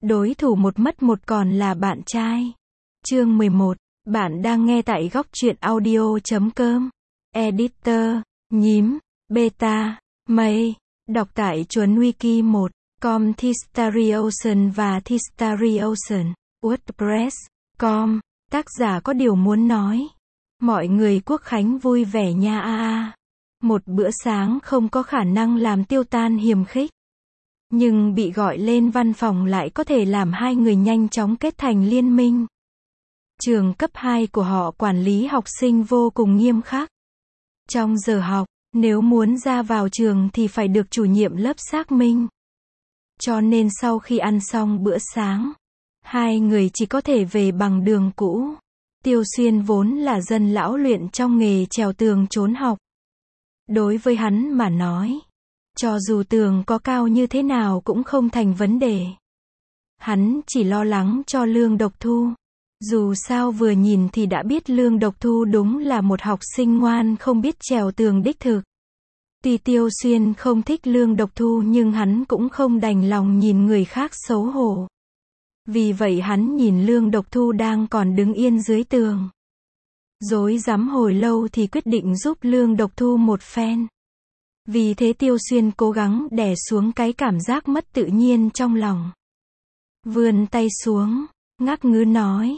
Đối thủ một mất một còn là bạn trai. Chương 11. Bạn đang nghe tại góc truyện audio.com. Editor, nhím, beta, mây. Đọc tại chuẩn wiki 1. Com Thistariation và Thistariation. WordPress.com. Tác giả có điều muốn nói. Mọi người Quốc khánh vui vẻ nha a. Một bữa sáng không có khả năng làm tiêu tan hiềm khích. Nhưng bị gọi lên văn phòng lại có thể làm hai người nhanh chóng kết thành liên minh. Trường cấp 2 của họ quản lý học sinh vô cùng nghiêm khắc. Trong giờ học, nếu muốn ra vào trường thì phải được chủ nhiệm lớp xác minh. Cho nên sau khi ăn xong bữa sáng, hai người chỉ có thể về bằng đường cũ. Tiêu Xuyên vốn là dân lão luyện trong nghề trèo tường trốn học. Đối với hắn mà nói, cho dù tường có cao như thế nào cũng không thành vấn đề. Hắn chỉ lo lắng cho Lương Độc Thu. Dù sao vừa nhìn thì đã biết Lương Độc Thu đúng là một học sinh ngoan không biết trèo tường đích thực. Tuy Tiêu Xuyên không thích Lương Độc Thu nhưng hắn cũng không đành lòng nhìn người khác xấu hổ. Vì vậy hắn nhìn Lương Độc Thu đang còn đứng yên dưới tường. Rối rắm hồi lâu thì quyết định giúp Lương Độc Thu một phen. Vì thế Tiêu Xuyên cố gắng đè xuống cái cảm giác mất tự nhiên trong lòng. Vươn tay xuống, ngắc ngứ nói,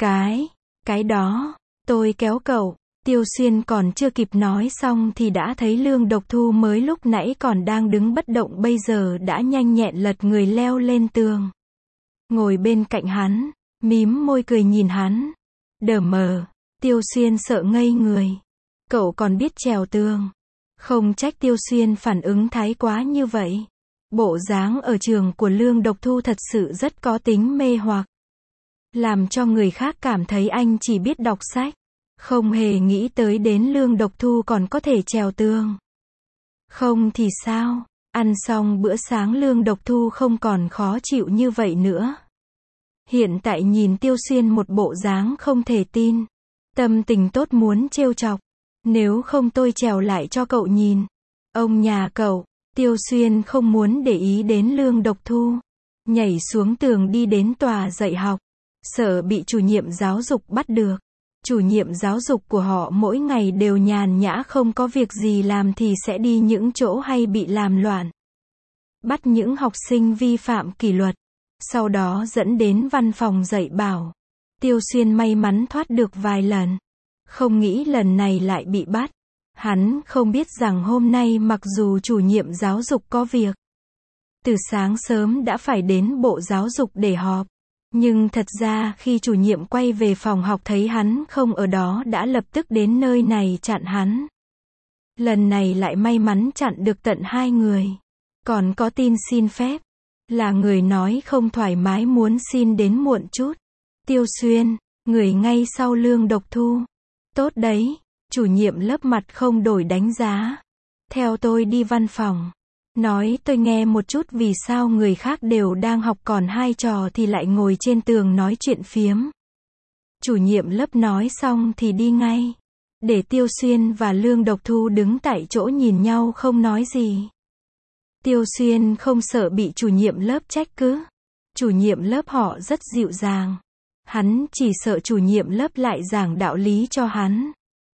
cái đó, tôi kéo cậu. Tiêu Xuyên còn chưa kịp nói xong thì đã thấy Lương Độc Thu mới lúc nãy còn đang đứng bất động bây giờ đã nhanh nhẹn lật người leo lên tường. Ngồi bên cạnh hắn, mím môi cười nhìn hắn. Đờ mờ, Tiêu Xuyên sợ ngây người. Cậu còn biết trèo tường. Không trách Tiêu Xuyên phản ứng thái quá như vậy. Bộ dáng ở trường của Lương Độc Thu thật sự rất có tính mê hoặc. Làm cho người khác cảm thấy anh chỉ biết đọc sách. Không hề nghĩ tới đến Lương Độc Thu còn có thể trèo tường. Không thì sao, ăn xong bữa sáng Lương Độc Thu không còn khó chịu như vậy nữa. Hiện tại nhìn Tiêu Xuyên một bộ dáng không thể tin. Tâm tình tốt muốn trêu chọc. Nếu không tôi trèo lại cho cậu nhìn. Ông nhà cậu. Tiêu Xuyên không muốn để ý đến Lương Độc Thu. Nhảy xuống tường đi đến tòa dạy học. Sợ bị chủ nhiệm giáo dục bắt được. Chủ nhiệm giáo dục của họ mỗi ngày đều nhàn nhã không có việc gì làm thì sẽ đi những chỗ hay bị làm loạn. Bắt những học sinh vi phạm kỷ luật. Sau đó dẫn đến văn phòng dạy bảo. Tiêu Xuyên may mắn thoát được vài lần. Không nghĩ lần này lại bị bắt. Hắn không biết rằng hôm nay mặc dù chủ nhiệm giáo dục có việc. Từ sáng sớm đã phải đến bộ giáo dục để họp. Nhưng thật ra khi chủ nhiệm quay về phòng học thấy hắn không ở đó đã lập tức đến nơi này chặn hắn. Lần này lại may mắn chặn được tận 2 người. Còn có tin xin phép. Là người nói không thoải mái muốn xin đến muộn chút. Tiêu Xuyên, người ngay sau Lương Độc Thu. Tốt đấy, chủ nhiệm lớp mặt không đổi đánh giá. Theo tôi đi văn phòng. Nói tôi nghe một chút vì sao người khác đều đang học còn hai trò thì lại ngồi trên tường nói chuyện phiếm. Chủ nhiệm lớp nói xong thì đi ngay. Để Tiêu Xuyên và Lương Độc Thu đứng tại chỗ nhìn nhau không nói gì. Tiêu Xuyên không sợ bị chủ nhiệm lớp trách cứ. Chủ nhiệm lớp họ rất dịu dàng. Hắn chỉ sợ chủ nhiệm lớp lại giảng đạo lý cho hắn.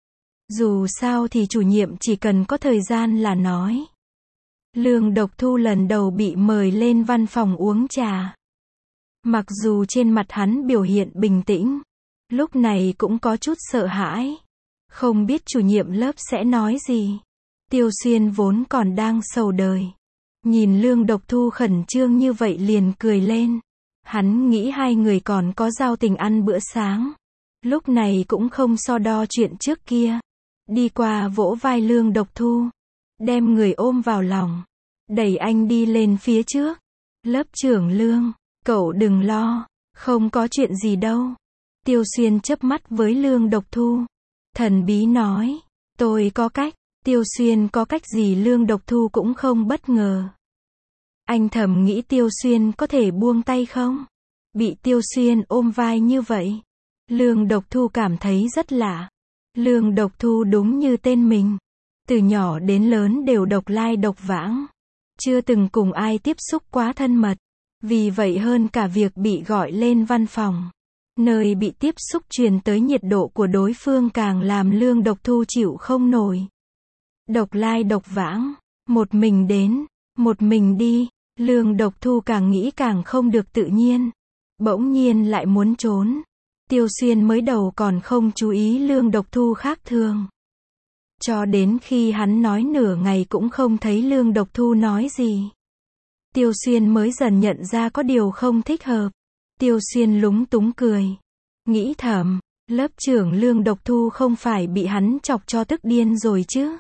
Dù sao thì chủ nhiệm chỉ cần có thời gian là nói. Lương Độc Thu lần đầu bị mời lên văn phòng uống trà. Mặc dù trên mặt hắn biểu hiện bình tĩnh, lúc này cũng có chút sợ hãi. Không biết chủ nhiệm lớp sẽ nói gì. Tiêu Xuyên vốn còn đang sầu đời. Nhìn Lương Độc Thu khẩn trương như vậy liền cười lên. Hắn nghĩ hai người còn có giao tình ăn bữa sáng. Lúc này cũng không so đo chuyện trước kia. Đi qua vỗ vai Lương Độc Thu. Đem người ôm vào lòng. Đẩy anh đi lên phía trước. Lớp trưởng Lương, cậu đừng lo. Không có chuyện gì đâu. Tiêu Xuyên chớp mắt với Lương Độc Thu. Thần bí nói. Tôi có cách. Tiêu Xuyên có cách gì Lương Độc Thu cũng không bất ngờ. Anh thầm nghĩ Tiêu Xuyên có thể buông tay không? Bị Tiêu Xuyên ôm vai như vậy. Lương Độc Thu cảm thấy rất lạ. Lương Độc Thu đúng như tên mình. Từ nhỏ đến lớn đều độc lai độc vãng. Chưa từng cùng ai tiếp xúc quá thân mật. Vì vậy hơn cả việc bị gọi lên văn phòng, nơi bị tiếp xúc truyền tới nhiệt độ của đối phương càng làm Lương Độc Thu chịu không nổi. Độc lai độc vãng, một mình đến, một mình đi, Lương Độc Thu càng nghĩ càng không được tự nhiên. Bỗng nhiên lại muốn trốn. Tiêu Xuyên mới đầu còn không chú ý Lương Độc Thu khác thường. Cho đến khi hắn nói nửa ngày cũng không thấy Lương Độc Thu nói gì. Tiêu Xuyên mới dần nhận ra có điều không thích hợp. Tiêu Xuyên lúng túng cười. Nghĩ thầm, lớp trưởng Lương Độc Thu không phải bị hắn chọc cho tức điên rồi chứ.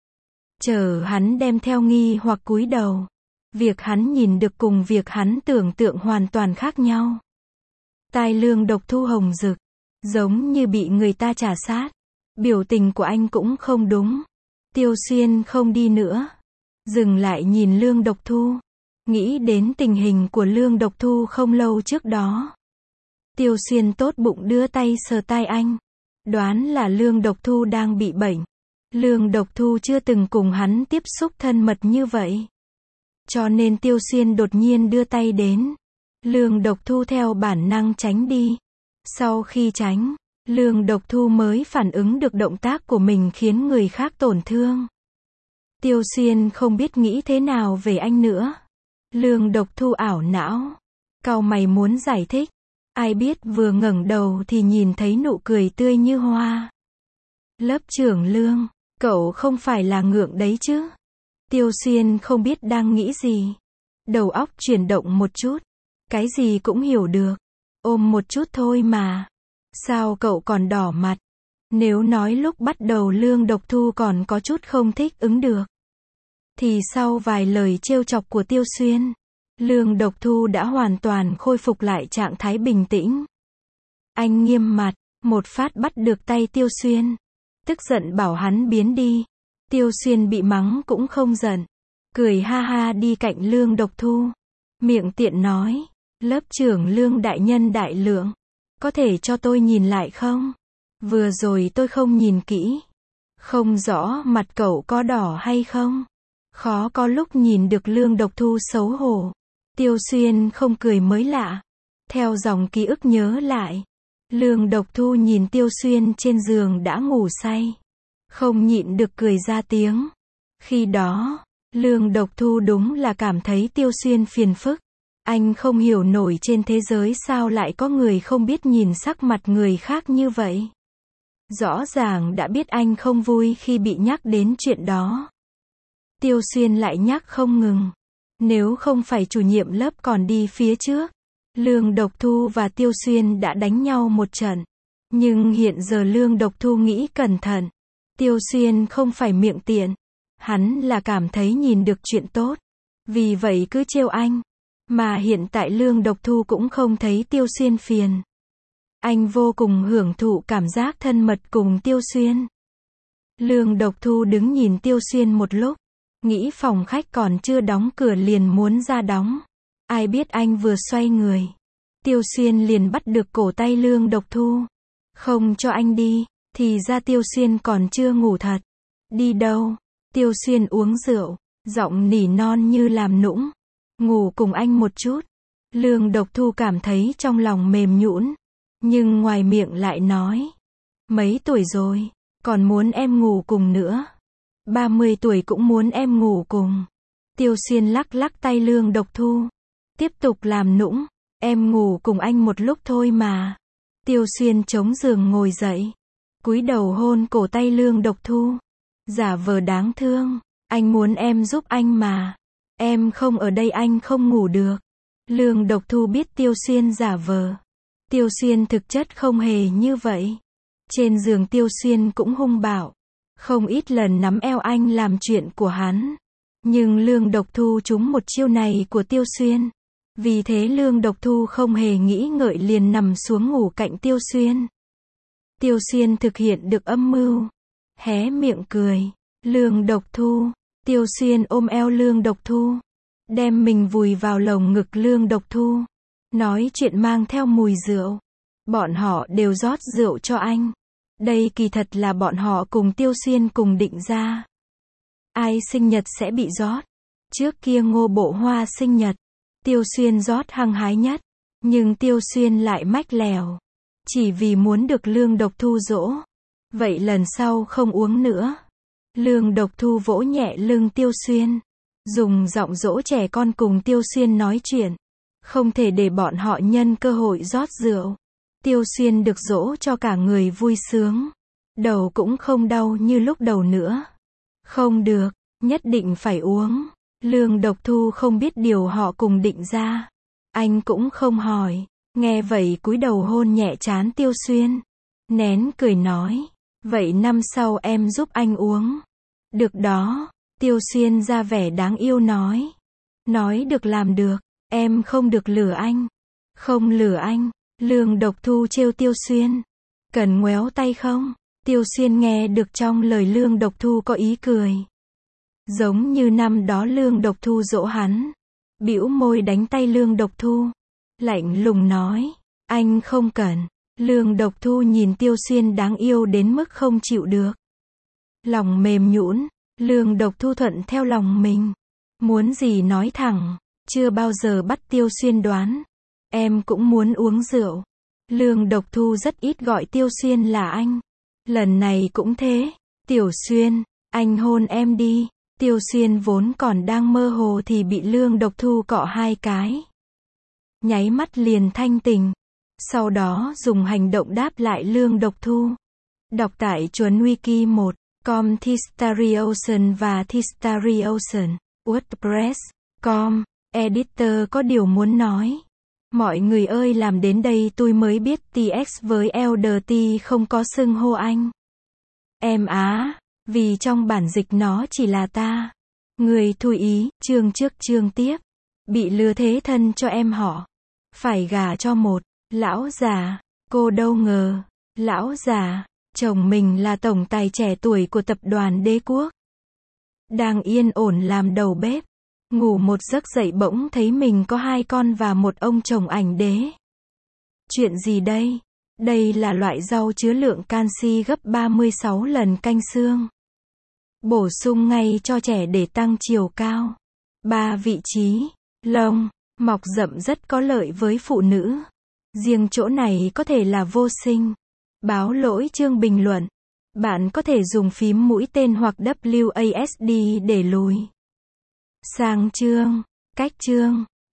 Chờ hắn đem theo nghi hoặc cúi đầu. Việc hắn nhìn được cùng việc hắn tưởng tượng hoàn toàn khác nhau. Tai Lương Độc Thu hồng rực, giống như bị người ta trà sát. Biểu tình của anh cũng không đúng. Tiêu Xuyên không đi nữa. Dừng lại nhìn Lương Độc Thu. Nghĩ đến tình hình của Lương Độc Thu không lâu trước đó. Tiêu Xuyên tốt bụng đưa tay sờ tai anh. Đoán là Lương Độc Thu đang bị bệnh. Lương Độc Thu chưa từng cùng hắn tiếp xúc thân mật như vậy. Cho nên Tiêu Xuyên đột nhiên đưa tay đến. Lương Độc Thu theo bản năng tránh đi. Sau khi tránh, Lương Độc Thu mới phản ứng được động tác của mình khiến người khác tổn thương. Tiêu Xuyên không biết nghĩ thế nào về anh nữa. Lương Độc Thu ảo não, cau mày muốn giải thích. Ai biết vừa ngẩng đầu thì nhìn thấy nụ cười tươi như hoa. Lớp trưởng Lương, cậu không phải là ngượng đấy chứ? Tiêu Xuyên không biết đang nghĩ gì. Đầu óc chuyển động một chút. Cái gì cũng hiểu được. Ôm một chút thôi mà. Sao cậu còn đỏ mặt? Nếu nói lúc bắt đầu Lương Độc Thu còn có chút không thích ứng được. Thì sau vài lời trêu chọc của Tiêu Xuyên, Lương Độc Thu đã hoàn toàn khôi phục lại trạng thái bình tĩnh. Anh nghiêm mặt, một phát bắt được tay Tiêu Xuyên. Tức giận bảo hắn biến đi. Tiêu Xuyên bị mắng cũng không giận. Cười ha ha đi cạnh Lương Độc Thu. Miệng tiện nói, lớp trưởng Lương đại nhân đại lượng. Có thể cho tôi nhìn lại không? Vừa rồi tôi không nhìn kỹ. Không rõ mặt cậu có đỏ hay không? Khó có lúc nhìn được Lương Độc Thu xấu hổ. Tiêu Xuyên không cười mới lạ. Theo dòng ký ức nhớ lại. Lương Độc Thu nhìn Tiêu Xuyên trên giường đã ngủ say. Không nhịn được cười ra tiếng. Khi đó, Lương Độc Thu đúng là cảm thấy Tiêu Xuyên phiền phức. Anh không hiểu nổi trên thế giới sao lại có người không biết nhìn sắc mặt người khác như vậy. Rõ ràng đã biết anh không vui khi bị nhắc đến chuyện đó. Tiêu Xuyên lại nhắc không ngừng. Nếu không phải chủ nhiệm lớp còn đi phía trước, Lương Độc Thu và Tiêu Xuyên đã đánh nhau một trận. Nhưng hiện giờ Lương Độc Thu nghĩ cẩn thận. Tiêu Xuyên không phải miệng tiện. Hắn là cảm thấy nhìn được chuyện tốt. Vì vậy cứ trêu anh. Mà hiện tại Lương Độc Thu cũng không thấy Tiêu Xuyên phiền. Anh vô cùng hưởng thụ cảm giác thân mật cùng Tiêu Xuyên. Lương Độc Thu đứng nhìn Tiêu Xuyên một lúc. Nghĩ phòng khách còn chưa đóng cửa liền muốn ra đóng. Ai biết anh vừa xoay người. Tiêu Xuyên liền bắt được cổ tay Lương Độc Thu. Không cho anh đi. Thì ra Tiêu Xuyên còn chưa ngủ thật. Đi đâu? Tiêu Xuyên uống rượu. Giọng nỉ non như làm nũng. Ngủ cùng anh một chút. Lương Độc Thu cảm thấy trong lòng mềm nhũn. Nhưng ngoài miệng lại nói. Mấy tuổi rồi. Còn muốn em ngủ cùng nữa. 30 tuổi cũng muốn em ngủ cùng. Tiêu Xuyên lắc lắc tay Lương Độc Thu. Tiếp tục làm nũng. Em ngủ cùng anh một lúc thôi mà. Tiêu Xuyên chống giường ngồi dậy. Cúi đầu hôn cổ tay Lương Độc Thu. Giả vờ đáng thương. Anh muốn em giúp anh mà. Em không ở đây anh không ngủ được. Lương Độc Thu biết Tiêu Xuyên giả vờ. Tiêu Xuyên thực chất không hề như vậy. Trên giường Tiêu Xuyên cũng hung bạo. Không ít lần nắm eo anh làm chuyện của hắn. Nhưng Lương Độc Thu trúng một chiêu này của Tiêu Xuyên. Vì thế Lương Độc Thu không hề nghĩ ngợi liền nằm xuống ngủ cạnh Tiêu Xuyên. Tiêu Xuyên thực hiện được âm mưu. Hé miệng cười. Lương Độc Thu. Tiêu Xuyên ôm eo Lương Độc Thu. Đem mình vùi vào lồng ngực Lương Độc Thu. Nói chuyện mang theo mùi rượu. Bọn họ đều rót rượu cho anh. Đây kỳ thật là bọn họ cùng Tiêu Xuyên cùng định ra. Ai sinh nhật sẽ bị rót. Trước kia Ngô Bộ Hoa sinh nhật. Tiêu Xuyên rót hăng hái nhất. Nhưng Tiêu Xuyên lại mách lèo. Chỉ vì muốn được Lương Độc Thu dỗ. Vậy lần sau không uống nữa. Lương Độc Thu vỗ nhẹ lưng Tiêu Xuyên. Dùng giọng dỗ trẻ con cùng Tiêu Xuyên nói chuyện. Không thể để bọn họ nhân cơ hội rót rượu. Tiêu Xuyên được dỗ cho cả người vui sướng. Đầu cũng không đau như lúc đầu nữa. Không được, nhất định phải uống. Lương Độc Thu không biết điều họ cùng định ra. Anh cũng không hỏi. Nghe vậy cúi đầu hôn nhẹ trán Tiêu Xuyên. Nén cười nói. Vậy năm sau em giúp anh uống. Được đó. Tiêu Xuyên ra vẻ đáng yêu nói. Nói được làm được. Em không được lừa anh. Không lừa anh. Lương Độc Thu trêu Tiêu Xuyên. Cần ngoéo tay không? Tiêu Xuyên nghe được trong lời Lương Độc Thu có ý cười. Giống như năm đó Lương Độc Thu dỗ hắn. Bĩu môi đánh tay Lương Độc Thu. Lạnh lùng nói. Anh không cần. Lương Độc Thu nhìn Tiêu Xuyên đáng yêu đến mức không chịu được. Lòng mềm nhũn. Lương Độc Thu thuận theo lòng mình. Muốn gì nói thẳng. Chưa bao giờ bắt Tiêu Xuyên đoán. Em cũng muốn uống rượu. Lương Độc Thu rất ít gọi Tiêu Xuyên là anh. Lần này cũng thế. Tiểu Xuyên, anh hôn em đi. Tiêu Xuyên vốn còn đang mơ hồ thì bị Lương Độc Thu cọ 2 cái. Nháy mắt liền thanh tỉnh. Sau đó dùng hành động đáp lại Lương Độc Thu. Đọc tại Chuấn Wiki 1, com Thistarian và Thistarian, WordPress.com. Editor có điều muốn nói. Mọi người ơi, làm đến đây tôi mới biết TX với LDT không có xưng hô anh. Em á, vì trong bản dịch nó chỉ là ta. Người thui ý, chương trước chương tiếp. Bị lừa thế thân cho em họ. Phải gả cho một lão già. Cô đâu ngờ, lão già, chồng mình là tổng tài trẻ tuổi của tập đoàn Đế Quốc. Đang yên ổn làm đầu bếp. Ngủ một giấc dậy bỗng thấy mình có 2 con và một ông chồng ảnh đế. Chuyện gì đây? Đây là loại rau chứa lượng canxi gấp 36 lần canh xương. Bổ sung ngay cho trẻ để tăng chiều cao. 3 vị trí. Lông, mọc rậm rất có lợi với phụ nữ. Riêng chỗ này có thể là vô sinh. Báo lỗi chương bình luận. Bạn có thể dùng phím mũi tên hoặc WASD để lùi sang chương, cách chương.